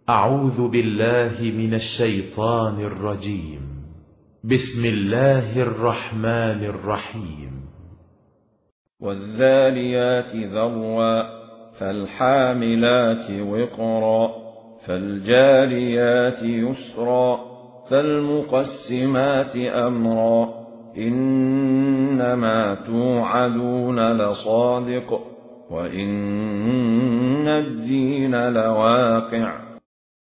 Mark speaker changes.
Speaker 1: أعوذ بالله من الشيطان الرجيم. بسم الله الرحمن الرحيم.
Speaker 2: والذاريات ذروا فالحاملات وقرا فالجاريات يسرا فالمقسمات أمرا إنما توعدون لصادق وإن الدين لواقع